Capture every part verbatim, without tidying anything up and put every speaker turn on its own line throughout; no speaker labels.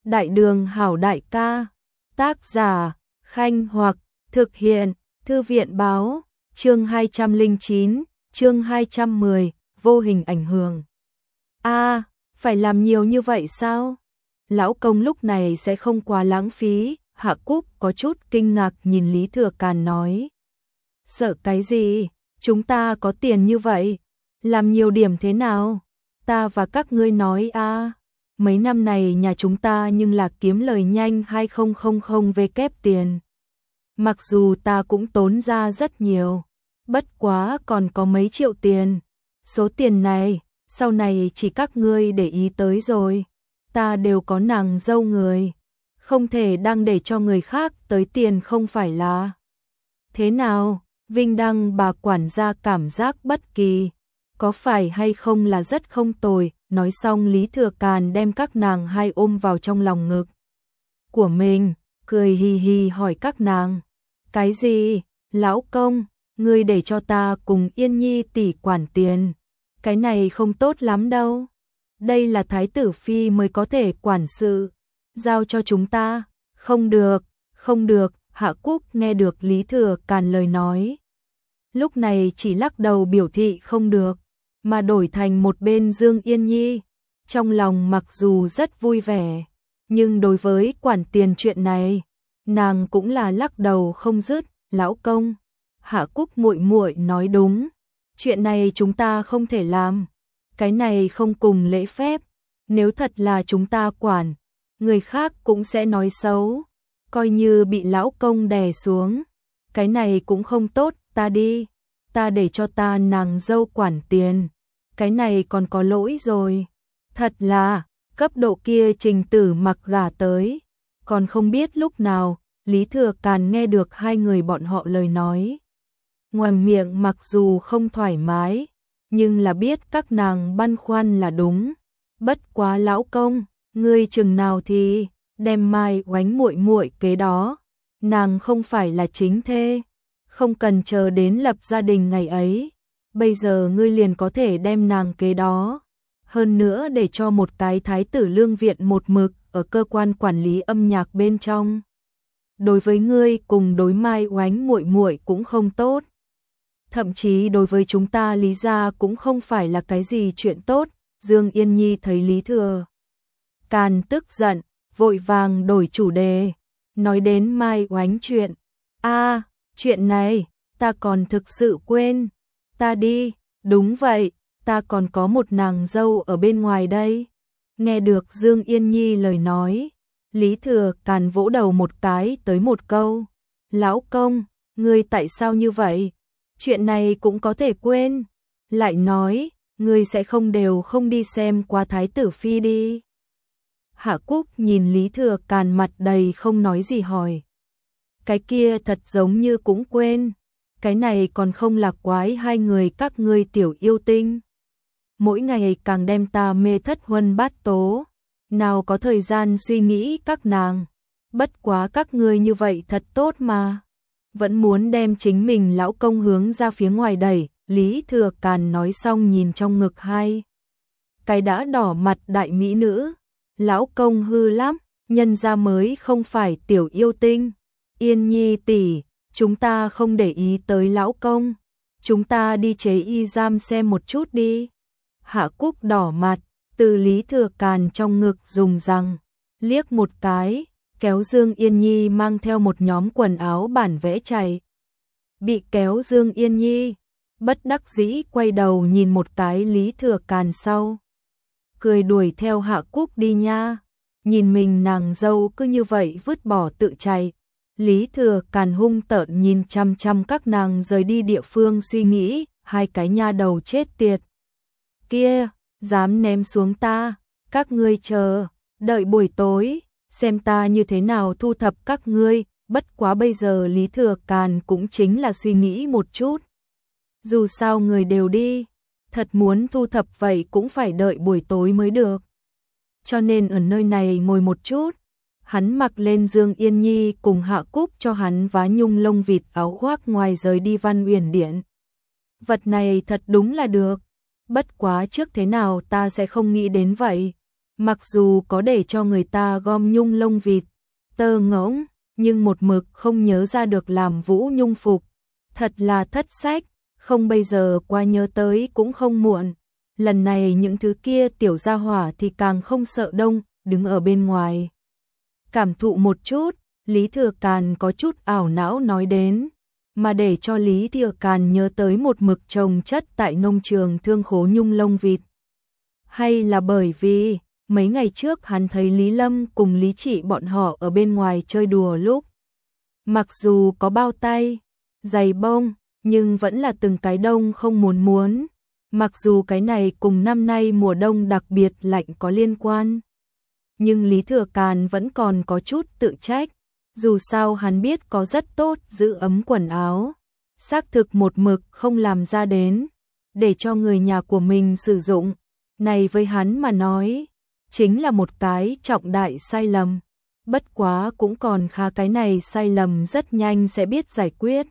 Đại đường hảo đại ca. Tác giả, Khanh Hoặc, thực hiện, Thư viện báo, chương hai trăm lẻ chín, chương hai trăm mười, vô hình ảnh hưởng. A, phải làm nhiều như vậy sao? Lão công lúc này sẽ không quá lãng phí, Hạ Cúc có chút kinh ngạc nhìn Lý Thừa Càn nói. Sợ cái gì? Chúng ta có tiền như vậy, làm nhiều điểm thế nào? Ta và các ngươi nói a, mấy năm này nhà chúng ta nhưng là kiếm lời nhanh hai nghìn vê kép tiền. Mặc dù ta cũng tốn ra rất nhiều, bất quá còn có mấy triệu tiền. Số tiền này, sau này chỉ các ngươi để ý tới rồi. Ta đều có nàng dâu người, không thể đang để cho người khác tới tiền không phải là. Thế nào, Vinh Đăng bà quản gia cảm giác bất kỳ, có phải hay không là rất không tồi. Nói xong Lý Thừa Càn đem các nàng hai ôm vào trong lòng ngực của mình, cười hì hì hỏi các nàng. Cái gì, lão công, ngươi để cho ta cùng Yên Nhi tỷ quản tiền, cái này không tốt lắm đâu. Đây là thái tử phi mới có thể quản sự, giao cho chúng ta. Không được, không được. Hạ Cúc nghe được Lý Thừa Càn lời nói, lúc này chỉ lắc đầu biểu thị không được, mà đổi thành một bên Dương Yên Nhi. Trong lòng mặc dù rất vui vẻ, nhưng đối với quản tiền chuyện này, nàng cũng là lắc đầu không dứt. Lão công, Hạ Cúc muội muội nói đúng, chuyện này chúng ta không thể làm, cái này không cùng lễ phép, nếu thật là chúng ta quản, người khác cũng sẽ nói xấu, coi như bị lão công đè xuống, cái này cũng không tốt. Ta đi, ta để cho ta nàng dâu quản tiền, cái này còn có lỗi rồi. Thật là, cấp độ kia Trình Tử Mặc gả tới, còn không biết lúc nào. Lý Thừa Càn nghe được hai người bọn họ lời nói, ngoài miệng mặc dù không thoải mái, nhưng là biết các nàng băn khoăn là đúng. Bất quá lão công, ngươi chừng nào thì đem Mai Oánh muội muội kế đó, nàng không phải là chính thê, không cần chờ đến lập gia đình ngày ấy, bây giờ ngươi liền có thể đem nàng kế đó. Hơn nữa để cho một cái thái tử lương viện một mực ở cơ quan quản lý âm nhạc bên trong, đối với ngươi cùng đối Mai Oánh muội muội cũng không tốt, thậm chí đối với chúng ta Lý gia cũng không phải là cái gì chuyện tốt. Dương Yên Nhi thấy Lý Thừa Càn tức giận, vội vàng đổi chủ đề, nói đến Mai Oánh chuyện. A, chuyện này, ta còn thực sự quên. Ta đi, đúng vậy, ta còn có một nàng dâu ở bên ngoài đây. Nghe được Dương Yên Nhi lời nói, Lý Thừa Càn vỗ đầu một cái tới một câu. Lão công, ngươi tại sao như vậy? Chuyện này cũng có thể quên. Lại nói, ngươi sẽ không đều không đi xem qua thái tử phi đi. Hạ Cúc nhìn Lý Thừa Càn mặt đầy không nói gì hỏi. Cái kia thật giống như cũng quên. Cái này còn không là quái hai người các ngươi tiểu yêu tinh. Mỗi ngày càng đem ta mê thất huân bát tố. Nào có thời gian suy nghĩ các nàng. Bất quá các ngươi như vậy thật tốt mà. Vẫn muốn đem chính mình lão công hướng ra phía ngoài đẩy. Lý Thừa Càn nói xong nhìn trong ngực hai cái đã đỏ mặt đại mỹ nữ. Lão công hư lắm, nhân ra mới không phải tiểu yêu tinh. Yên Nhi tỷ, chúng ta không để ý tới lão công, chúng ta đi chế y giam xem một chút đi. Hạ Cúc đỏ mặt, từ Lý Thừa Càn trong ngực dùng răng liếc một cái, kéo Dương Yên Nhi mang theo một nhóm quần áo bản vẽ chạy. Bị kéo Dương Yên Nhi bất đắc dĩ quay đầu nhìn một cái Lý Thừa Càn sau, cười đuổi theo Hạ Cúc đi nha. Nhìn mình nàng dâu cứ như vậy vứt bỏ tự chạy, Lý Thừa Càn hung tợn nhìn chăm chăm các nàng rời đi địa phương, suy nghĩ, hai cái nha đầu chết tiệt kia, dám ném xuống ta, các ngươi chờ, đợi buổi tối, xem ta như thế nào thu thập các ngươi. Bất quá bây giờ Lý Thừa Càn cũng chính là suy nghĩ một chút. Dù sao người đều đi, thật muốn thu thập vậy cũng phải đợi buổi tối mới được. Cho nên ở nơi này ngồi một chút, hắn mặc lên Dương Yên Nhi cùng Hạ Cúc cho hắn vá nhung lông vịt áo khoác ngoài rời đi Văn Uyển Điện. Vật này thật đúng là được, bất quá trước thế nào ta sẽ không nghĩ đến vậy. Mặc dù có để cho người ta gom nhung lông vịt, tơ ngỗng, nhưng một mực không nhớ ra được làm Vũ Nhung phục. Thật là thất sách, không bây giờ qua nhớ tới cũng không muộn. Lần này những thứ kia tiểu gia hỏa thì càng không sợ đông, đứng ở bên ngoài. Cảm thụ một chút, Lý Thừa Càn có chút ảo não nói đến, mà để cho Lý Thừa Càn nhớ tới một mực trồng chất tại nông trường thương khố nhung lông vịt. Hay là bởi vì, mấy ngày trước hắn thấy Lý Lâm cùng Lý Trị bọn họ ở bên ngoài chơi đùa lúc. Mặc dù có bao tay, giày bông, nhưng vẫn là từng cái đông không muốn muốn. Mặc dù cái này cùng năm nay mùa đông đặc biệt lạnh có liên quan. Nhưng Lý Thừa Càn vẫn còn có chút tự trách. Dù sao hắn biết có rất tốt giữ ấm quần áo. Xác thực một mực không làm ra đến. Để cho người nhà của mình sử dụng. Này với hắn mà nói. Chính là một cái trọng đại sai lầm. Bất quá cũng còn khá, cái này sai lầm rất nhanh sẽ biết giải quyết.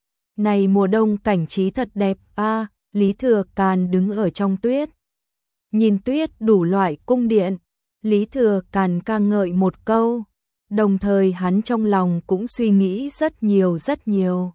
Này mùa đông cảnh trí thật đẹp a. À, Lý Thừa Càn đứng ở trong tuyết. Nhìn tuyết đủ loại cung điện. Lý Thừa Càn ca ngợi một câu. Đồng thời hắn trong lòng cũng suy nghĩ rất nhiều rất nhiều.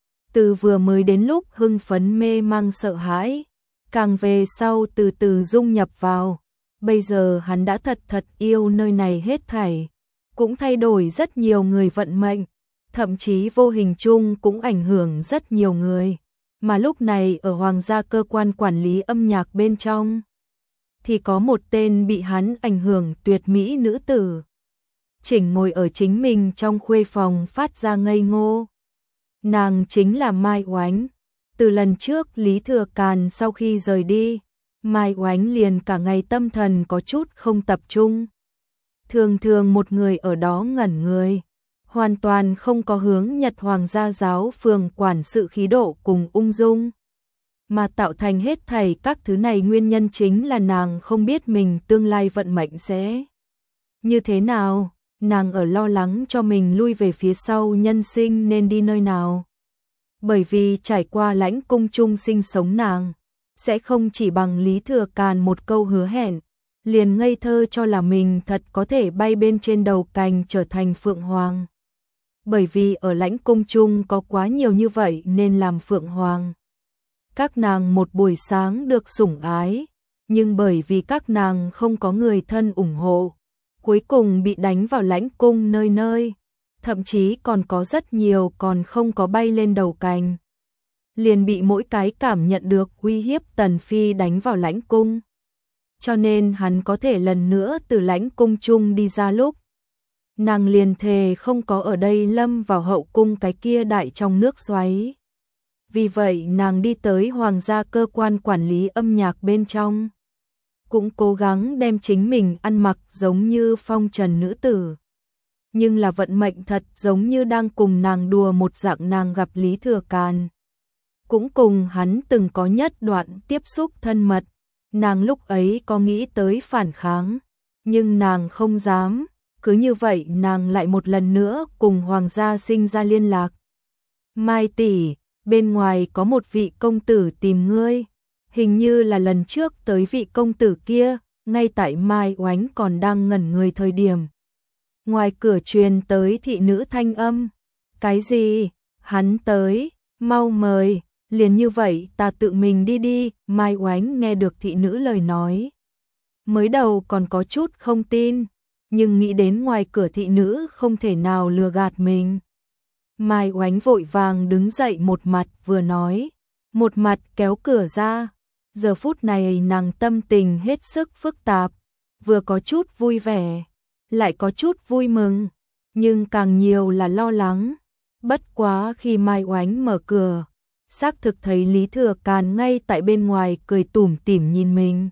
Từ vừa mới đến lúc hưng phấn mê mang sợ hãi. Càng về sau từ từ dung nhập vào. Bây giờ hắn đã thật thật yêu nơi này hết thảy. Cũng thay đổi rất nhiều người vận mệnh. Thậm chí vô hình chung cũng ảnh hưởng rất nhiều người. Mà lúc này ở Hoàng gia cơ quan quản lý âm nhạc bên trong. Thì có một tên bị hắn ảnh hưởng tuyệt mỹ nữ tử. Chỉnh ngồi ở chính mình trong khuê phòng phát ra ngây ngô. Nàng chính là Mai Oánh. Từ lần trước Lý Thừa Càn sau khi rời đi, Mai Oánh liền cả ngày tâm thần có chút không tập trung. Thường thường một người ở đó ngẩn người. Hoàn toàn không có hướng Nhật Hoàng gia giáo phường quản sự khí độ cùng ung dung. Mà tạo thành hết thảy các thứ này nguyên nhân chính là nàng không biết mình tương lai vận mệnh sẽ như thế nào. Nàng ở lo lắng cho mình lui về phía sau nhân sinh nên đi nơi nào. Bởi vì trải qua lãnh cung chung sinh sống nàng, sẽ không chỉ bằng Lý Thừa Càn một câu hứa hẹn, liền ngây thơ cho là mình thật có thể bay bên trên đầu cành trở thành Phượng Hoàng. Bởi vì ở lãnh cung chung có quá nhiều như vậy nên làm Phượng Hoàng. Các nàng một buổi sáng được sủng ái, nhưng bởi vì các nàng không có người thân ủng hộ, cuối cùng bị đánh vào lãnh cung nơi nơi, thậm chí còn có rất nhiều còn không có bay lên đầu cành. Liền bị mỗi cái cảm nhận được uy hiếp Tần Phi đánh vào lãnh cung. Cho nên hắn có thể lần nữa từ lãnh cung chung đi ra lúc. Nàng liền thề không có ở đây lâm vào hậu cung cái kia đại trong nước xoáy. Vì vậy nàng đi tới Hoàng gia cơ quan quản lý âm nhạc bên trong. Cũng cố gắng đem chính mình ăn mặc giống như phong trần nữ tử. Nhưng là vận mệnh thật giống như đang cùng nàng đùa một dạng. Nàng gặp Lý Thừa Càn. Cũng cùng hắn từng có nhất đoạn tiếp xúc thân mật. Nàng lúc ấy có nghĩ tới phản kháng. Nhưng nàng không dám. Cứ như vậy nàng lại một lần nữa cùng Hoàng gia sinh ra liên lạc. Mai tỷ, bên ngoài có một vị công tử tìm ngươi. Hình như là lần trước tới vị công tử kia, ngay tại Mai Oánh còn đang ngẩn người thời điểm. Ngoài cửa truyền tới thị nữ thanh âm. Cái gì? Hắn tới, mau mời. Liền như vậy ta tự mình đi đi. Mai Oánh nghe được thị nữ lời nói. Mới đầu còn có chút không tin. Nhưng nghĩ đến ngoài cửa thị nữ không thể nào lừa gạt mình. Mai Oánh vội vàng đứng dậy, một mặt vừa nói, một mặt kéo cửa ra. Giờ phút này nàng tâm tình hết sức phức tạp, vừa có chút vui vẻ, lại có chút vui mừng, nhưng càng nhiều là lo lắng. Bất quá khi Mai Oánh mở cửa, xác thực thấy Lý Thừa Càn ngay tại bên ngoài cười tủm tỉm nhìn mình.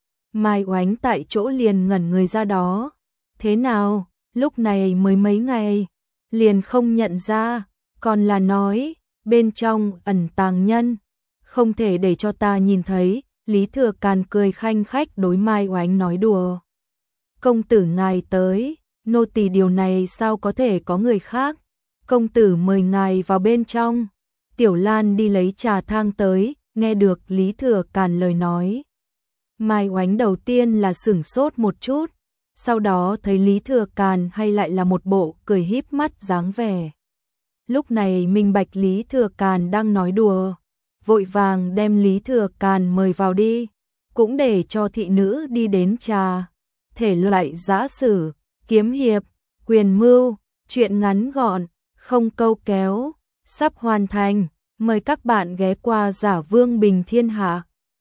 Mai Oánh tại chỗ liền ngẩn người ra đó. Thế nào, lúc này mới mấy ngày, liền không nhận ra, còn là nói, bên trong ẩn tàng nhân, không thể để cho ta nhìn thấy. Lý Thừa Càn cười khanh khách đối Mai Oánh nói đùa. Công tử ngài tới, nô tỳ điều này sao có thể có người khác. Công tử mời ngài vào bên trong. Tiểu Lan đi lấy trà thang tới, nghe được Lý Thừa Càn lời nói. Mai Oánh đầu tiên là sửng sốt một chút, sau đó thấy Lý Thừa Càn hay lại là một bộ cười híp mắt dáng vẻ. Lúc này minh bạch Lý Thừa Càn đang nói đùa, vội vàng đem Lý Thừa Càn mời vào đi, cũng để cho thị nữ đi đến trà. Thể loại giã sử, kiếm hiệp, quyền mưu, truyện ngắn gọn, không câu kéo, sắp hoàn thành, mời các bạn ghé qua Giả Vương Bình Thiên Hạ.